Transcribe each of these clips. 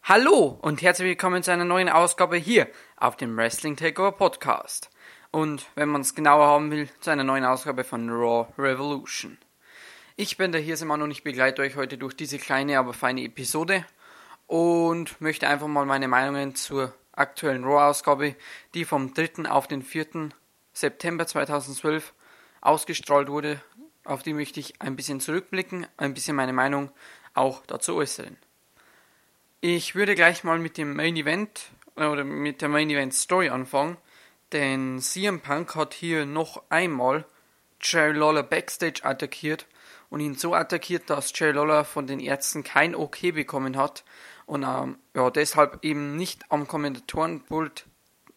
Hallo und herzlich willkommen zu einer neuen Ausgabe hier auf dem Wrestling Takeover Podcast. Und wenn man es genauer haben will, zu einer neuen Ausgabe von Raw Revolution. Ich bin der Hirsemann und ich begleite euch heute durch diese kleine, aber feine Episode und möchte einfach mal meine Meinungen zur aktuellen Raw-Ausgabe, die vom 3. auf den 4. September 2012 ausgestrahlt wurde, auf die möchte ich ein bisschen zurückblicken, ein bisschen meine Meinung auch dazu äußern. Ich würde gleich mal mit dem Main Event oder mit der Main Event Story anfangen, denn CM Punk hat hier noch einmal Jerry Lawler backstage attackiert und ihn so attackiert, dass Jerry Lawler von den Ärzten kein Okay bekommen hat und deshalb eben nicht am Kommentatorenpult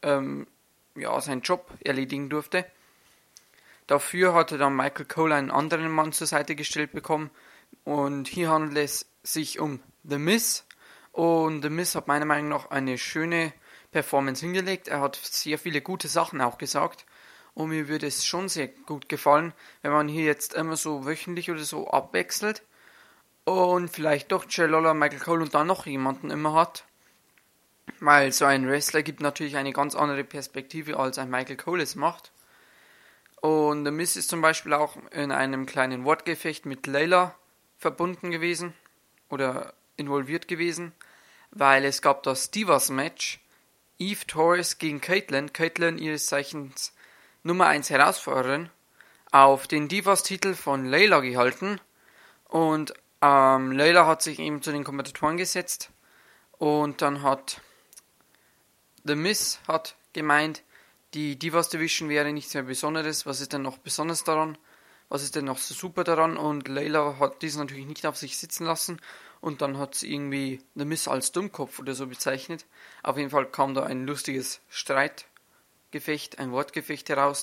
seinen Job erledigen durfte. Dafür hatte dann Michael Cole einen anderen Mann zur Seite gestellt bekommen und hier handelt es sich um The Miz. Und The Miz hat meiner Meinung nach eine schöne Performance hingelegt. Er hat sehr viele gute Sachen auch gesagt. Und mir würde es schon sehr gut gefallen, wenn man hier jetzt immer so wöchentlich oder so abwechselt. Und vielleicht doch Jerry Lawler, Michael Cole und dann noch jemanden immer hat. Weil so ein Wrestler gibt natürlich eine ganz andere Perspektive, als ein Michael Cole es macht. Und The Miz ist zum Beispiel auch in einem kleinen Wortgefecht mit Layla verbunden gewesen. Oder involviert gewesen, weil es gab das Divas-Match Eve Torres gegen Kaitlyn, ihres Zeichens Nummer 1 Herausforderin, auf den Divas-Titel von Layla gehalten und Layla hat sich eben zu den Kommentatoren gesetzt und dann hat The Miz hat gemeint, die Divas-Division wäre nichts mehr Besonderes, was ist denn noch besonders daran? Was ist denn noch so super daran? Und Layla hat dies natürlich nicht auf sich sitzen lassen und dann hat sie irgendwie The Miz als Dummkopf oder so bezeichnet. Auf jeden Fall kam da ein lustiges Streitgefecht, ein Wortgefecht heraus.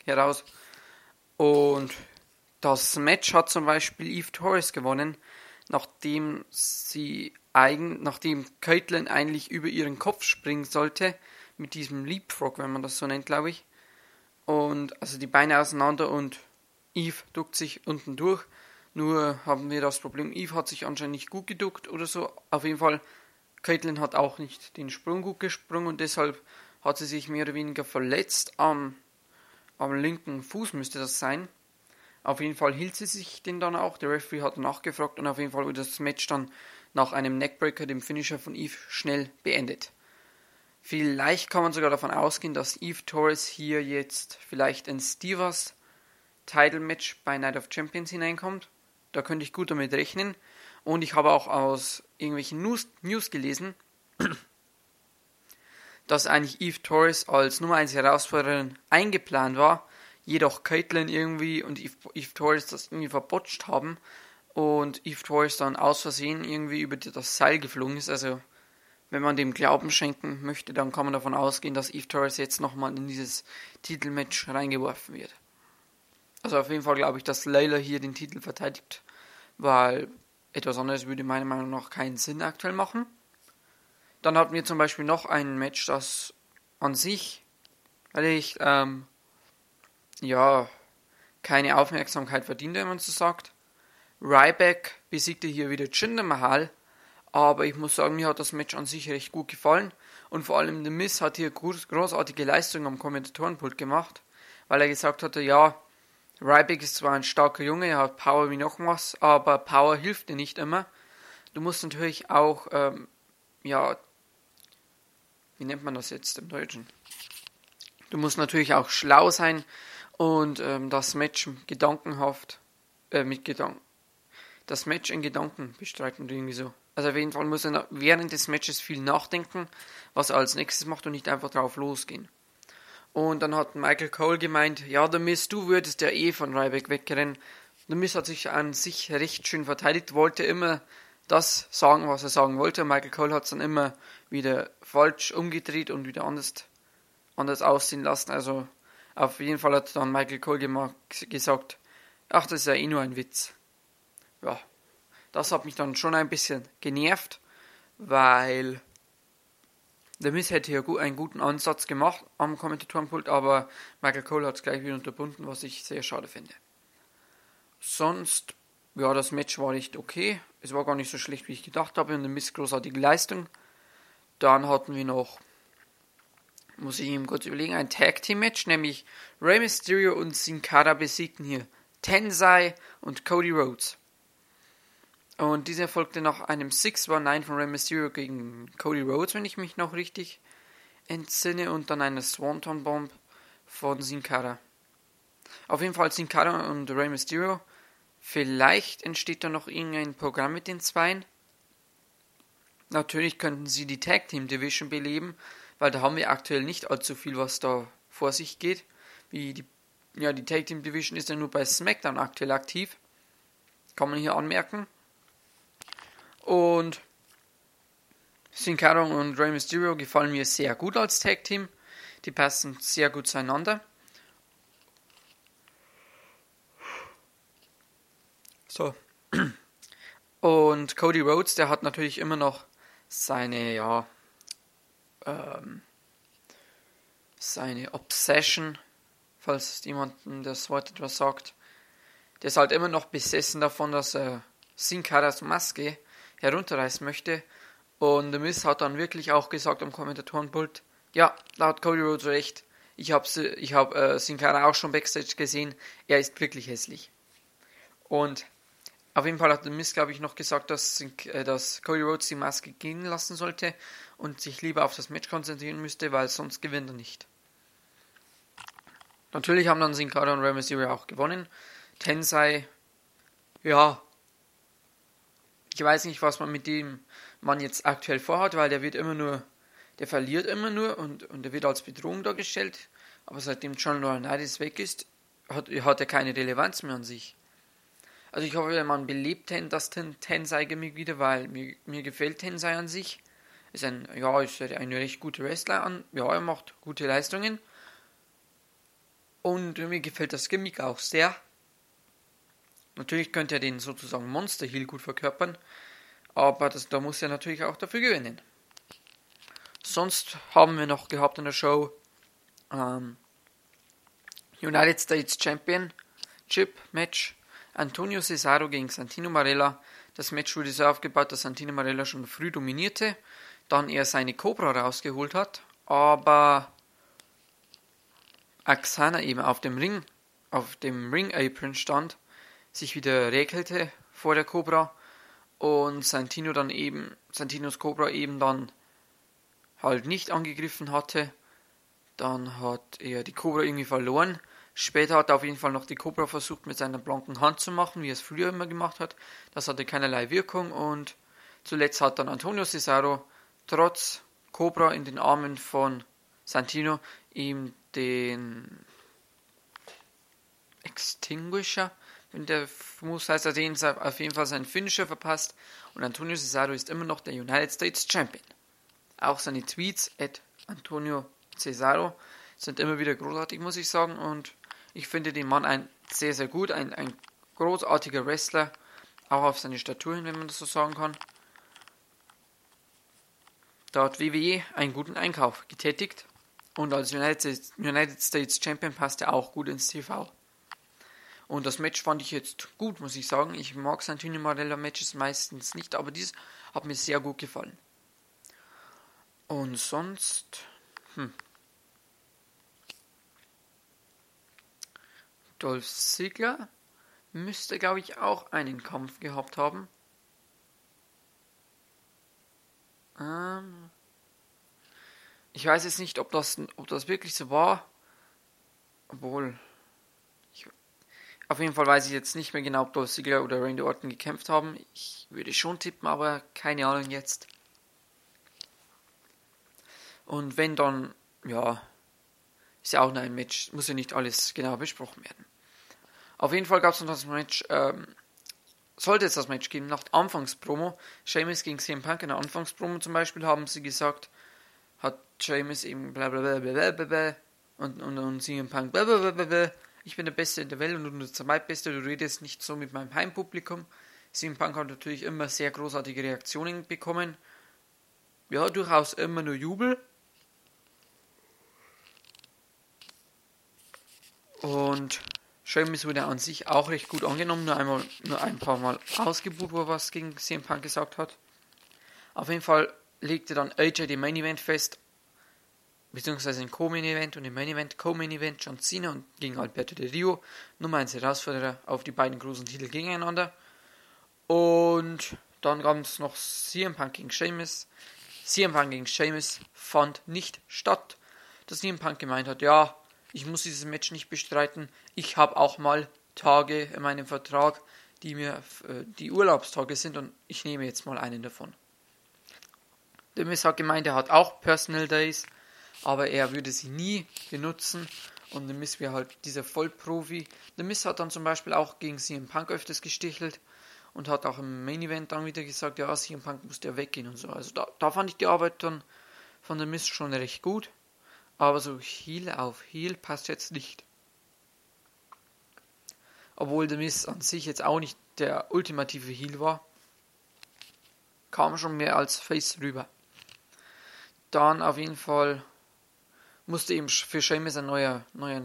Und das Match hat zum Beispiel Eve Torres gewonnen, nachdem Kaitlyn eigentlich über ihren Kopf springen sollte, mit diesem Leapfrog, wenn man das so nennt, glaube ich. Und also die Beine auseinander und Eve duckt sich unten durch. Nur haben wir das Problem, Eve hat sich anscheinend nicht gut geduckt oder so. Auf jeden Fall, Kaitlyn hat auch nicht den Sprung gut gesprungen und deshalb hat sie sich mehr oder weniger verletzt. Am linken Fuß müsste das sein. Auf jeden Fall hielt sie sich den dann auch. Der Referee hat nachgefragt und auf jeden Fall wurde das Match dann nach einem Neckbreaker, dem Finisher von Eve, schnell beendet. Vielleicht kann man sogar davon ausgehen, dass Eve Torres hier jetzt vielleicht ins Divas Title Match bei Night of Champions hineinkommt. Da könnte ich gut damit rechnen. Und ich habe auch aus irgendwelchen News gelesen, dass eigentlich Eve Torres als Nummer 1 Herausforderin eingeplant war, jedoch Kaitlyn irgendwie und Eve Torres das irgendwie verbotscht haben und Eve Torres dann aus Versehen irgendwie über das Seil geflogen ist. Also wenn man dem Glauben schenken möchte, dann kann man davon ausgehen, dass Eve Torres jetzt nochmal in dieses Titelmatch reingeworfen wird. Also auf jeden Fall glaube ich, dass Layla hier den Titel verteidigt, weil etwas anderes würde meiner Meinung nach keinen Sinn aktuell machen. Dann hatten wir zum Beispiel noch ein Match, das an sich eigentlich keine Aufmerksamkeit verdient, wenn man so sagt. Ryback besiegte hier wieder Jinder Mahal, aber ich muss sagen, mir hat das Match an sich recht gut gefallen und vor allem The Miz hat hier großartige Leistungen am Kommentatorenpult gemacht, weil er gesagt hatte, ja, Ryback ist zwar ein starker Junge, er hat Power wie noch was, aber Power hilft dir nicht immer. Du musst natürlich auch, wie nennt man das jetzt im Deutschen? Du musst natürlich auch schlau sein und das Match das Match in Gedanken bestreiten oder irgendwie so. Also auf jeden Fall muss er während des Matches viel nachdenken, was er als nächstes macht und nicht einfach drauf losgehen. Und dann hat Michael Cole gemeint, ja, The Miz, du würdest ja von Ryback wegrennen. The Miz hat sich an sich recht schön verteidigt, wollte immer das sagen, was er sagen wollte. Michael Cole hat es dann immer wieder falsch umgedreht und wieder anders aussehen lassen. Also auf jeden Fall hat dann Michael Cole gesagt, ach, das ist ja nur ein Witz. Ja, das hat mich dann schon ein bisschen genervt, weil The Miz hätte hier einen guten Ansatz gemacht am Kommentatorenpult, aber Michael Cole hat es gleich wieder unterbunden, was ich sehr schade finde. Sonst, ja, das Match war echt okay. Es war gar nicht so schlecht, wie ich gedacht habe und The Miz großartige Leistung. Dann hatten wir noch, muss ich ihm kurz überlegen, ein Tag Team Match, nämlich Rey Mysterio und Sin Cara besiegten hier Tensai und Cody Rhodes. Und dieser folgte nach einem 619 von Rey Mysterio gegen Cody Rhodes, wenn ich mich noch richtig entsinne, und dann eine Swanton Bomb von Sin Cara. Auf jeden Fall Sin Cara und Rey Mysterio. Vielleicht entsteht da noch irgendein Programm mit den Zweien. Natürlich könnten sie die Tag Team Division beleben, weil da haben wir aktuell nicht allzu viel, was da vor sich geht. Die Tag Team Division ist ja nur bei SmackDown aktuell aktiv. Kann man hier anmerken. Und Sin Cara und Rey Mysterio gefallen mir sehr gut als Tag Team. Die passen sehr gut zueinander. So. Und Cody Rhodes, der hat natürlich immer noch seine Obsession, falls jemandem das Wort etwas sagt. Der ist halt immer noch besessen davon, dass er Sin Caras Maske herunterreißen möchte. Und The Miz hat dann wirklich auch gesagt am Kommentatorenpult, ja, da hat Cody Rhodes recht. Ich hab Sin Cara auch schon Backstage gesehen. Er ist wirklich hässlich. Und auf jeden Fall hat The Miz, glaube ich, noch gesagt, dass Cody Rhodes die Maske gehen lassen sollte und sich lieber auf das Match konzentrieren müsste, weil sonst gewinnt er nicht. Natürlich haben dann Sin Cara und Rey Mysterio auch gewonnen. Tensai, ja, ich weiß nicht, was man mit dem Mann jetzt aktuell vorhat, weil der verliert immer nur und er wird als Bedrohung dargestellt. Aber seitdem John Laurinaitis weg ist, hat er keine Relevanz mehr an sich. Also ich hoffe, man belebt das Tensai-Gimmick wieder, weil mir gefällt Tensai an sich. Ist ein recht guter Wrestler. Er macht gute Leistungen. Und mir gefällt das Gimmick auch sehr. Natürlich könnte er den sozusagen Monster Heel gut verkörpern. Aber da muss er natürlich auch dafür gewinnen. Sonst haben wir noch gehabt in der Show United States Championship Match. Antonio Cesaro gegen Santino Marella. Das Match wurde so aufgebaut, dass Santino Marella schon früh dominierte, dann er seine Cobra rausgeholt hat, aber Axana eben auf dem Ring-Apron stand, sich wieder räkelte vor der Cobra und Santinos Cobra eben dann halt nicht angegriffen hatte. Dann hat er die Cobra irgendwie verloren. Später hat er auf jeden Fall noch die Cobra versucht mit seiner blanken Hand zu machen, wie er es früher immer gemacht hat. Das hatte keinerlei Wirkung und zuletzt hat dann Antonio Cesaro trotz Cobra in den Armen von Santino ihm den Extinguisher, wenn der muss, heißt er den auf jeden Fall seinen Finisher verpasst und Antonio Cesaro ist immer noch der United States Champion. Auch seine Tweets @Antonio Cesaro sind immer wieder großartig, muss ich sagen, und ich finde den Mann sehr, sehr gut, ein großartiger Wrestler, auch auf seine Statur hin, wenn man das so sagen kann. Da hat WWE einen guten Einkauf getätigt und als United States Champion passt er auch gut ins TV. Und das Match fand ich jetzt gut, muss ich sagen. Ich mag Santino Marella Matches meistens nicht, aber dieses hat mir sehr gut gefallen. Und sonst, Dolph Ziggler müsste, glaube ich, auch einen Kampf gehabt haben. Ich weiß jetzt nicht, ob das wirklich so war. Obwohl, auf jeden Fall weiß ich jetzt nicht mehr genau, ob Dolph Ziggler oder Randy Orton gekämpft haben. Ich würde schon tippen, aber keine Ahnung jetzt. Und wenn dann, ist ja auch nur ein Match, muss ja nicht alles genau besprochen werden. Auf jeden Fall gab es noch das Match, sollte es das Match geben, nach der Anfangspromo, Sheamus gegen CM Punk in der Anfangspromo zum Beispiel, haben sie gesagt, hat Sheamus eben blablabla und CM Punk blablabla, ich bin der Beste in der Welt und du bist der Zweitbeste, du redest nicht so mit meinem Heimpublikum. CM Punk hat natürlich immer sehr großartige Reaktionen bekommen. Ja, durchaus immer nur Jubel. Und Sheamus wurde an sich auch recht gut angenommen, nur ein paar Mal ausgebuht, wo er was gegen CM Punk gesagt hat. Auf jeden Fall legte dann AJ den Main Event fest, beziehungsweise ein Co-Main Event und im Main Event Co-Main Event John Cena und gegen Alberto Del Rio, Nummer 1 Herausforderer auf die beiden großen Titel gegeneinander. Und dann gab es noch CM Punk gegen Sheamus. CM Punk gegen Sheamus fand nicht statt. Dass CM Punk gemeint hat, ja, ich muss dieses Match nicht bestreiten. Ich habe auch mal Tage in meinem Vertrag, die mir die Urlaubstage sind und ich nehme jetzt mal einen davon. Der Miz hat gemeint, er hat auch Personal Days, aber er würde sie nie benutzen und der Miz wäre halt dieser Vollprofi. Der Miz hat dann zum Beispiel auch gegen CM Punk öfters gestichelt und hat auch im Main Event dann wieder gesagt, ja, CM Punk musste ja weggehen und so. Also da fand ich die Arbeit dann von der Miz schon recht gut, aber so Heel auf Heel passt jetzt nicht. Obwohl der Miz an sich jetzt auch nicht der ultimative Heel war, kam schon mehr als Face rüber. Dann auf jeden Fall musste eben für Sheamus ein neuer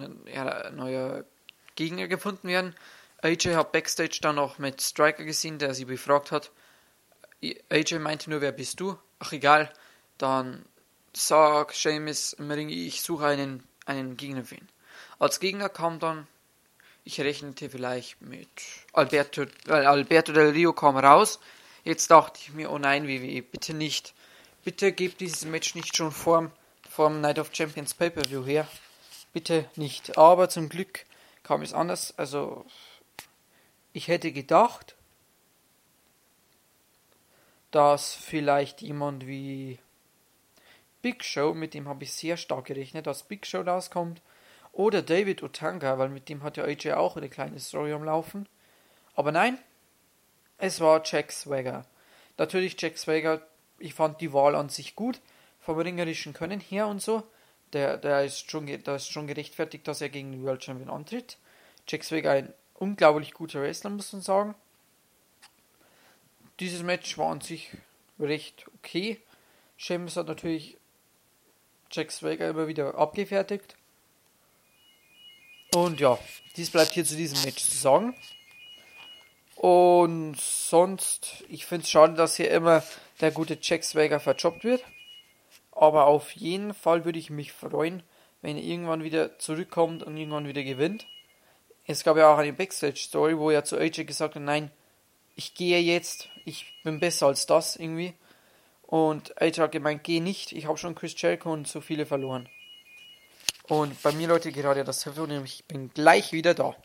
Gegner gefunden werden. AJ hat Backstage dann noch mit Striker gesehen, der sie befragt hat. AJ meinte nur, wer bist du? Ach egal, dann sag Sheamus im Ring, ich suche einen Gegner für ihn. Als Gegner kam dann, ich rechnete vielleicht mit Alberto Del Rio kam raus. Jetzt dachte ich mir, oh nein, WWE, bitte nicht. Bitte gebt dieses Match nicht schon vorm Night of Champions Pay-Per-View her. Bitte nicht. Aber zum Glück kam es anders. Also, ich hätte gedacht, dass vielleicht jemand wie Big Show, mit dem habe ich sehr stark gerechnet, dass Big Show rauskommt. Oder David Otunga, weil mit dem hat ja AJ auch eine kleine Story am Laufen. Aber nein, es war Jack Swagger. Natürlich Jack Swagger, ich fand die Wahl an sich gut, vom ringerischen Können her und so. Da ist schon gerechtfertigt, dass er gegen den World Champion antritt. Jack Swagger ein unglaublich guter Wrestler, muss man sagen. Dieses Match war an sich recht okay. Sheamus hat natürlich Jack Swagger immer wieder abgefertigt. Und ja, dies bleibt hier zu diesem Match zu sagen. Und sonst, ich finde es schade, dass hier immer der gute Jack Swagger verjobbt wird. Aber auf jeden Fall würde ich mich freuen, wenn er irgendwann wieder zurückkommt und irgendwann wieder gewinnt. Es gab ja auch eine Backstage-Story, wo er zu AJ gesagt hat, nein, ich gehe jetzt, ich bin besser als das irgendwie. Und AJ hat gemeint, geh nicht, ich habe schon Chris Jericho und so viele verloren. Und bei mir, Leute, gerade das Telefon, ich bin gleich wieder da.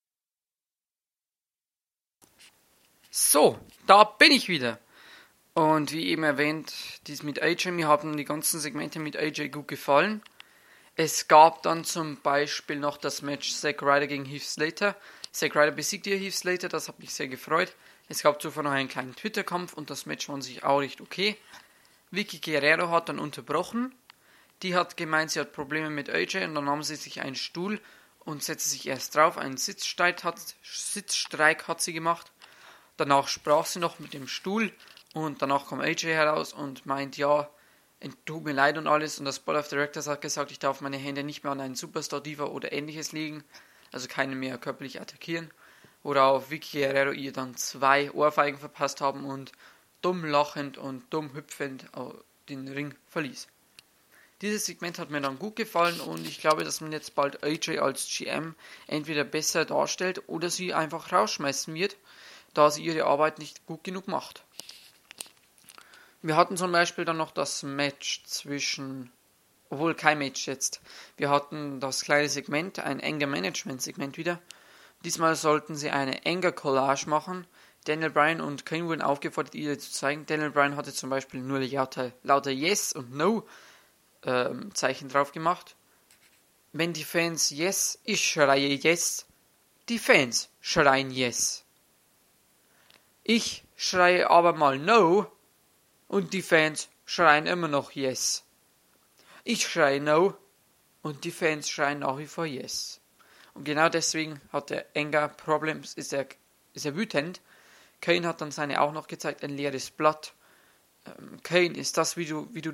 So, da bin ich wieder. Und wie eben erwähnt, dies mit AJ, mir haben die ganzen Segmente mit AJ gut gefallen. Es gab dann zum Beispiel noch das Match Zack Ryder gegen Heath Slater. Zack Ryder besiegte Heath Slater, das hat mich sehr gefreut. Es gab zuvor noch einen kleinen Twitter-Kampf und das Match war an sich auch recht okay. Vicky Guerrero hat dann unterbrochen. Die hat gemeint, sie hat Probleme mit AJ und dann nahm sie sich einen Stuhl und setzte sich erst drauf. Einen Sitzstreik hat sie gemacht. Danach sprach sie noch mit dem Stuhl und danach kam AJ heraus und meint, ja, tut mir leid und alles. Und das Board of Directors hat gesagt, ich darf meine Hände nicht mehr an einen Superstar Diva oder ähnliches legen, also keinen mehr körperlich attackieren. Worauf Vicky Guerrero ihr dann 2 Ohrfeigen verpasst haben und dumm lachend und dumm hüpfend den Ring verließ. Dieses Segment hat mir dann gut gefallen und ich glaube, dass man jetzt bald AJ als GM entweder besser darstellt oder sie einfach rausschmeißen wird, da sie ihre Arbeit nicht gut genug macht. Wir hatten zum Beispiel dann noch das Match obwohl kein Match jetzt, wir hatten das kleine Segment, ein Anger Management Segment wieder. Diesmal sollten sie eine Anger Collage machen. Daniel Bryan und Kane wurden aufgefordert, ihr zu zeigen. Daniel Bryan hatte zum Beispiel nur lauter Yes und No Zeichen drauf gemacht. Wenn die Fans Yes, ich schreie Yes, die Fans schreien Yes. Ich schreie aber mal No und die Fans schreien immer noch Yes. Ich schreie No und die Fans schreien nach wie vor Yes. Und genau deswegen hat er Anger Problems, ist er wütend. Kane hat dann seine auch noch gezeigt, ein leeres Blatt. Kane, ist das, wie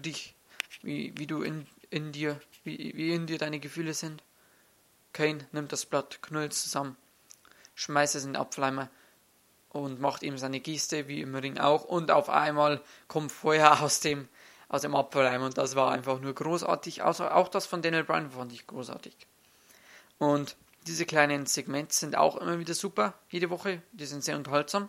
in dir deine Gefühle sind? Kane nimmt das Blatt, knüllt es zusammen, schmeißt es in den Abfleimer und macht ihm seine Geste, wie im Ring auch. Und auf einmal kommt Feuer aus dem aus dem Abfalleimer und das war einfach nur großartig. Auch das von Daniel Bryan fand ich großartig. Und diese kleinen Segmente sind auch immer wieder super, jede Woche. Die sind sehr unterhaltsam.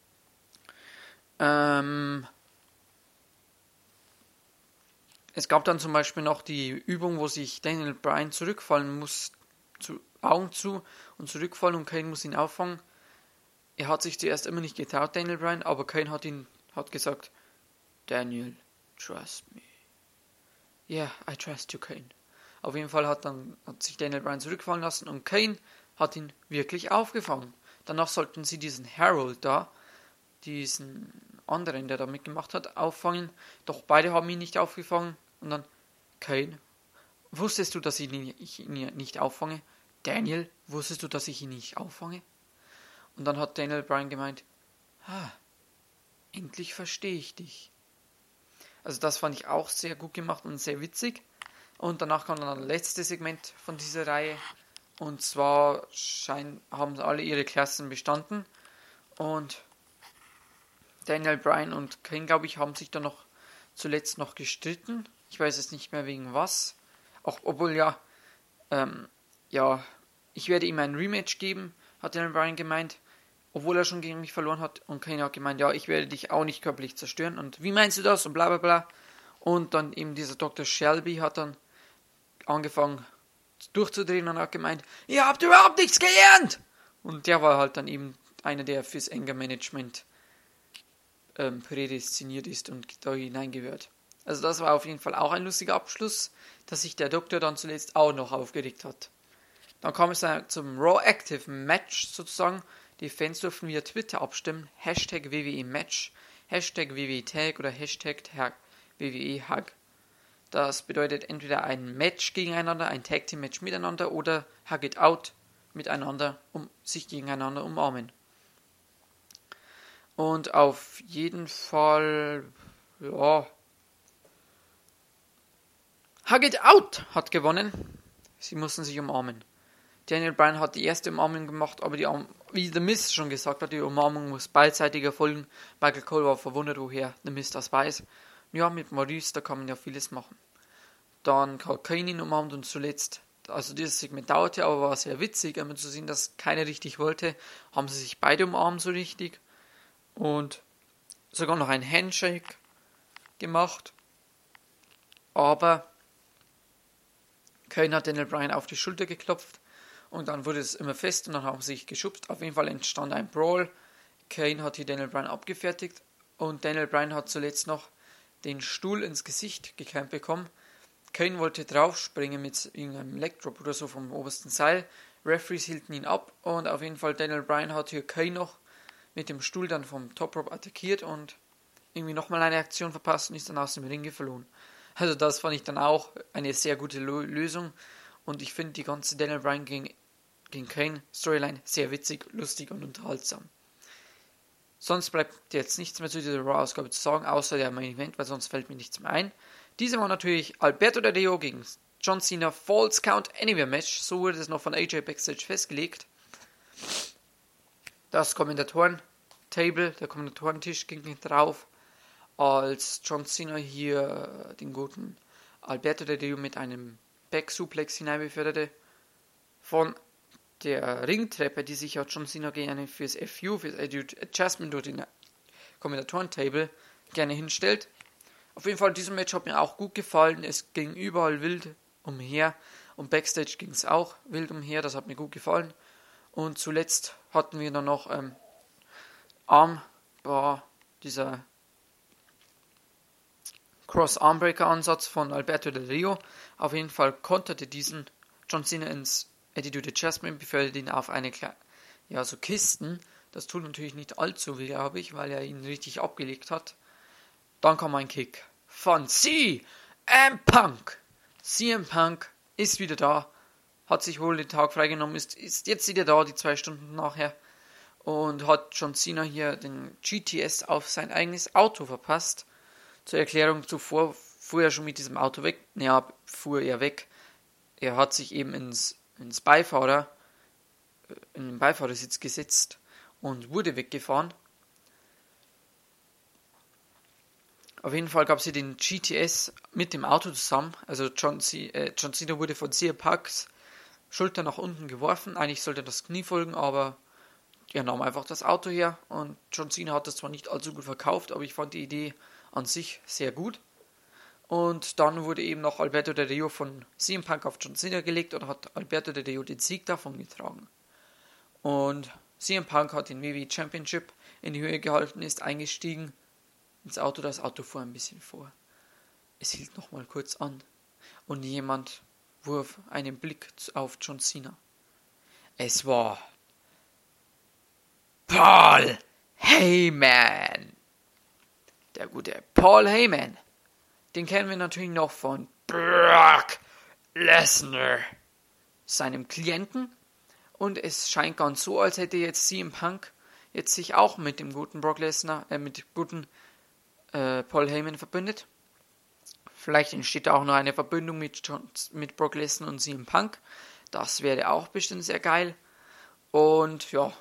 Es gab dann zum Beispiel noch die Übung, wo sich Daniel Bryan zurückfallen muss, Augen zu und zurückfallen und Kane muss ihn auffangen. Er hat sich zuerst immer nicht getraut, Daniel Bryan, aber Kane hat gesagt, Daniel, trust me. Yeah, I trust you, Kane. Auf jeden Fall hat sich Daniel Bryan zurückfallen lassen und Kane hat ihn wirklich aufgefangen. Danach sollten sie diesen Harold da, diesen anderen, der da mitgemacht hat, auffangen. Doch beide haben ihn nicht aufgefangen. Und dann, Kane, wusstest du, dass ich ihn nicht auffange? Daniel, wusstest du, dass ich ihn nicht auffange? Und dann hat Daniel Bryan gemeint, endlich verstehe ich dich. Also das fand ich auch sehr gut gemacht und sehr witzig. Und danach kam dann das letzte Segment von dieser Reihe. Und zwar haben alle ihre Klassen bestanden. Und Daniel Bryan und Kane, glaube ich, haben sich dann zuletzt noch gestritten. Ich weiß jetzt nicht mehr wegen was. Obwohl ich werde ihm ein Rematch geben, hat Daniel Bryan gemeint. Obwohl er schon gegen mich verloren hat. Und Kane hat gemeint, ja, ich werde dich auch nicht körperlich zerstören. Und wie meinst du das? Und bla bla bla. Und dann eben dieser Dr. Shelby hat dann angefangen durchzudrehen und hat gemeint, ihr habt überhaupt nichts gelernt! Und der war halt dann eben einer, der fürs Anger Management prädestiniert ist und da hineingehört. Also das war auf jeden Fall auch ein lustiger Abschluss, dass sich der Doktor dann zuletzt auch noch aufgeregt hat. Dann kam es zum Raw Active Match sozusagen. Die Fans durften via Twitter abstimmen. Hashtag WWE Match, Hashtag WWE Tag oder Hashtag WWE Hug. Das bedeutet entweder ein Match gegeneinander, ein Tag Team Match miteinander oder Hug It Out miteinander, sich gegeneinander umarmen. Und auf jeden Fall, Hug It Out hat gewonnen. Sie mussten sich umarmen. Daniel Bryan hat die erste Umarmung gemacht, aber wie The Miz schon gesagt hat, die Umarmung muss beidseitig erfolgen. Michael Cole war verwundert, woher The Miz das weiß. Ja, mit Maurice, da kann man ja vieles machen. Dann hat Kane ihn umarmt und zuletzt, also dieses Segment dauerte, aber war sehr witzig, einmal zu sehen, dass keiner richtig wollte, haben sie sich beide umarmt so richtig und sogar noch ein Handshake gemacht. Aber Kane hat Daniel Bryan auf die Schulter geklopft und dann wurde es immer fest und dann haben sie sich geschubst. Auf jeden Fall entstand ein Brawl. Kane hat hier Daniel Bryan abgefertigt und Daniel Bryan hat zuletzt noch den Stuhl ins Gesicht geklemmt bekommen. Kane wollte draufspringen mit irgendeinem Legdrop oder so vom obersten Seil. Referees hielten ihn ab und auf jeden Fall Daniel Bryan hat hier Kane noch mit dem Stuhl dann vom Top Rope attackiert und irgendwie nochmal eine Aktion verpasst und ist dann aus dem Ring geflohen. Also das fand ich dann auch eine sehr gute Lösung und ich finde die ganze Daniel Bryan gegen Kane Storyline sehr witzig, lustig und unterhaltsam. Sonst bleibt jetzt nichts mehr zu dieser Raw-Ausgabe zu sagen, außer der Main Event, weil sonst fällt mir nichts mehr ein. Diese war natürlich Alberto Del Rio gegen John Cena Falls Count Anywhere Match. So wurde es noch von AJ Backstage festgelegt. Das Kommentatoren-Table, der Kommentatorentisch ging drauf, als John Cena hier den guten Alberto Del Rio mit einem Back-Suplex hineinbeförderte. Von der Ringtreppe, die sich auch John Cena gerne fürs Adjustment durch den Kommentatoren-Table gerne hinstellt. Auf jeden Fall, dieses Match hat mir auch gut gefallen. Es ging überall wild umher und Backstage ging es auch wild umher. Das hat mir gut gefallen. Und zuletzt hatten wir dann noch dieser Cross-Armbreaker-Ansatz von Alberto Del Rio. Auf jeden Fall konterte diesen John Cena ins Attitude Adjustment, befördert ihn auf eine so Kisten. Das tut natürlich nicht allzu weh, glaube ich, weil er ihn richtig abgelegt hat. Dann kam ein Kick von CM Punk. CM Punk ist wieder da, hat sich wohl den Tag freigenommen, ist jetzt wieder da, die 2 Stunden nachher. Und hat John Cena hier den GTS auf sein eigenes Auto verpasst. Zur Erklärung, zuvor fuhr er schon mit diesem Auto weg. Fuhr er weg. Er hat sich eben in den Beifahrersitz gesetzt und wurde weggefahren. Auf jeden Fall gab es hier den GTS mit dem Auto zusammen. Also John Cena wurde von CM Punks Schulter nach unten geworfen. Eigentlich sollte das Knie folgen, aber er nahm einfach das Auto her. Und John Cena hat das zwar nicht allzu gut verkauft, aber ich fand die Idee an sich sehr gut. Und dann wurde eben noch Alberto Del Rio von CM Punk auf John Cena gelegt und hat Alberto Del Rio den Sieg davon getragen. Und CM Punk hat den WWE Championship in die Höhe gehalten, ist eingestiegen ins Auto. Das Auto fuhr ein bisschen vor. Es hielt nochmal kurz an und jemand warf einen Blick auf John Cena. Es war Paul Heyman. Der gute Paul Heyman. Den kennen wir natürlich noch von Brock Lesnar, seinem Klienten. Und es scheint ganz so, als hätte jetzt CM Punk jetzt sich auch mit dem guten Brock Lesnar, mit guten Paul Heyman verbündet. Vielleicht entsteht auch noch eine Verbindung mit Brock Lesnar und CM Punk. Das wäre auch bestimmt sehr geil. Und ja,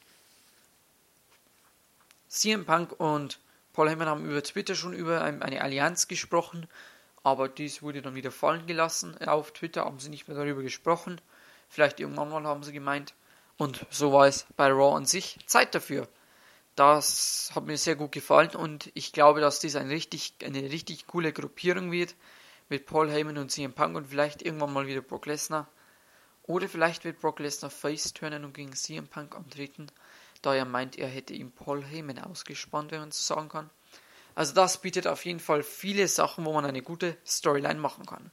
CM Punk und Paul Heyman haben über Twitter schon über eine Allianz gesprochen, aber dies wurde dann wieder fallen gelassen. Auf Twitter haben sie nicht mehr darüber gesprochen. Vielleicht irgendwann mal haben sie gemeint. Und so war es bei Raw an sich Zeit dafür. Das hat mir sehr gut gefallen und ich glaube, dass dies eine richtig coole Gruppierung wird mit Paul Heyman und CM Punk und vielleicht irgendwann mal wieder Brock Lesnar. Oder vielleicht wird Brock Lesnar face turnen und gegen CM Punk antreten, da er meint, er hätte ihm Paul Heyman ausgespannt, wenn man so sagen kann. Also das bietet auf jeden Fall viele Sachen, wo man eine gute Storyline machen kann.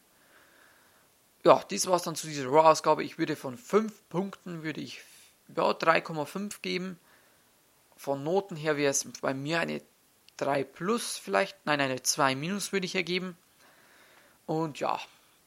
Ja, dies war es dann zu dieser Raw-Ausgabe. Ich würde von 5 Punkten 3,5 geben. Von Noten her wäre es bei mir eine 3 plus vielleicht. Nein, eine 2 minus würde ich ergeben. Und ja,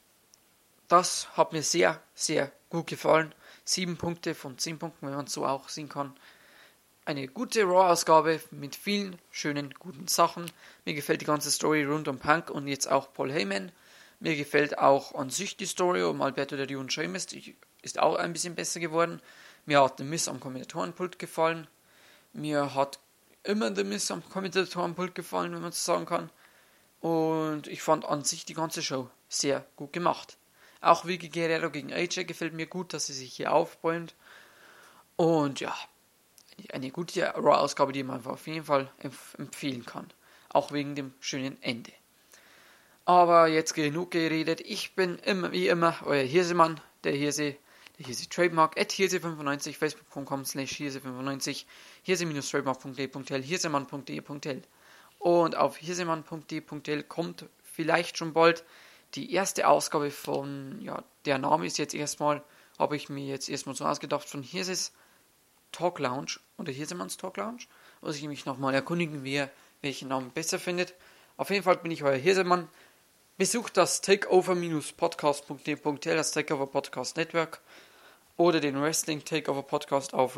das hat mir sehr, sehr gut gefallen. 7 Punkte von 10 Punkten, wenn man es so auch sehen kann. Eine gute Raw-Ausgabe mit vielen schönen, guten Sachen. Mir gefällt die ganze Story rund um Punk und jetzt auch Paul Heyman. Mir gefällt auch an sich die Story um Alberto Del Rio und Sheamus. Die ist auch ein bisschen besser geworden. Mir hat The Miz am Kommentatorenpult gefallen. Mir hat immer The Miz am Kommentatorenpult gefallen, wenn man so sagen kann. Und ich fand an sich die ganze Show sehr gut gemacht. Auch Vicky Guerrero gegen AJ gefällt mir gut, dass sie sich hier aufbäumt. Und ja, eine gute Raw-Ausgabe, die man auf jeden Fall empfehlen kann. Auch wegen dem schönen Ende. Aber jetzt genug geredet. Ich bin wie immer euer Hirsemann, der Hirse Trademark, @hirse95, facebook.com/hirse95, hirse-trademark.de.l, hirsemann.de.l. Und auf hirsemann.de.l kommt vielleicht schon bald die erste Ausgabe von, ja, der Name ist jetzt erstmal, habe ich mir jetzt erstmal so ausgedacht, von Hirses Talk Lounge oder Hirsemanns Talk Lounge, muss ich mich nochmal erkundigen, wer welchen Namen besser findet. Auf jeden Fall bin ich euer Hirsemann. Besucht das takeover-podcast.de.l, das Takeover Podcast Network, oder den Wrestling Takeover Podcast auf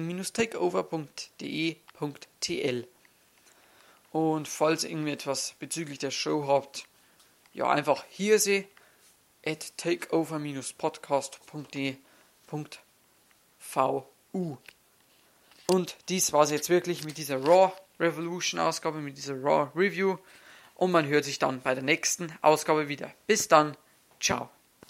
wrestling-takeover.de.tl. Und falls ihr irgendwie etwas bezüglich der Show habt, ja, einfach Hirse @takeover-podcast.de.vu. Und dies war es jetzt wirklich mit dieser Raw Revolution Ausgabe, mit dieser Raw Review. Und man hört sich dann bei der nächsten Ausgabe wieder. Bis dann. Ciao.